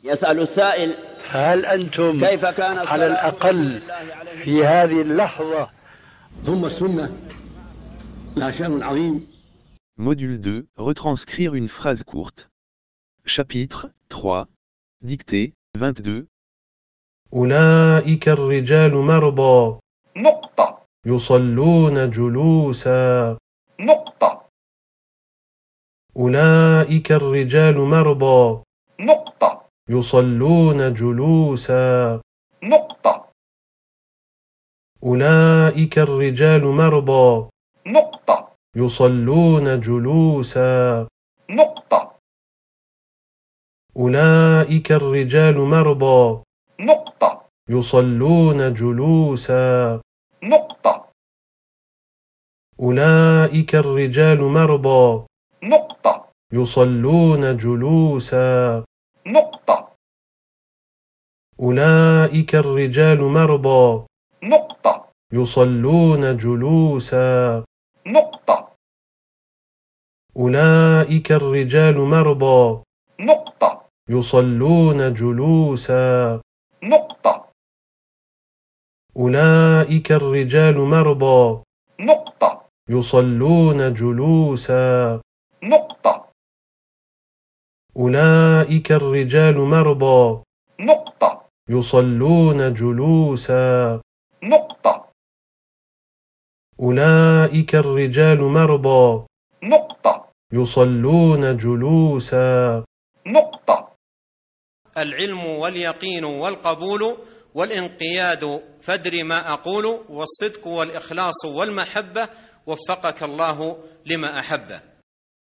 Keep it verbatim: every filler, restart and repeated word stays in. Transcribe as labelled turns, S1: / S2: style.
S1: يسأل السائل:
S2: هل أنتم
S1: كيف كان
S2: على الأقل في هذه اللحظة؟
S3: ثم السنة لها شأن عظيم.
S4: Module deux, retranscrire une phrase courte. Chapitre trois, dictée, vingt-deux.
S5: أولئك الرجال مرضى.
S6: نقطة.
S5: يصلون جلوسا.
S6: نقطة.
S5: أولئك الرجال مرضى.
S6: نقطة.
S5: يصلون جلوسا.
S6: نقطة.
S5: أولئك الرجال مرضى.
S6: نقطة.
S5: يصلون جلوسا.
S6: نقطة.
S5: أولئك الرجال مرضى.
S6: نقطة.
S5: يصلون جلوسا.
S6: نقطة.
S5: أولئك الرجال مرضى.
S6: نقطة.
S5: يصلون جلوسا.
S6: نقطة.
S5: أولئك الرجال مرضى.
S6: نقطة.
S5: يصلون جلوسا.
S6: نقطة.
S5: أولئك الرجال مرضى.
S6: نقطة.
S5: يصلون جلوسا.
S6: نقطة.
S5: أولئك الرجال مرضى.
S6: نقطة.
S5: يصلون جلوسا.
S6: نقطة.
S5: أولئك الرجال مرضى.
S6: نقطة.
S5: يصلون جلوسا.
S6: نقطة.
S5: أولئك الرجال مرضى.
S6: نقطة.
S5: يصلون جلوسا.
S6: نقطة.
S7: العلم واليقين والقبول والانقياد فادر ما أقول، والصدق والإخلاص والمحبة، وفقك الله لما أحبه.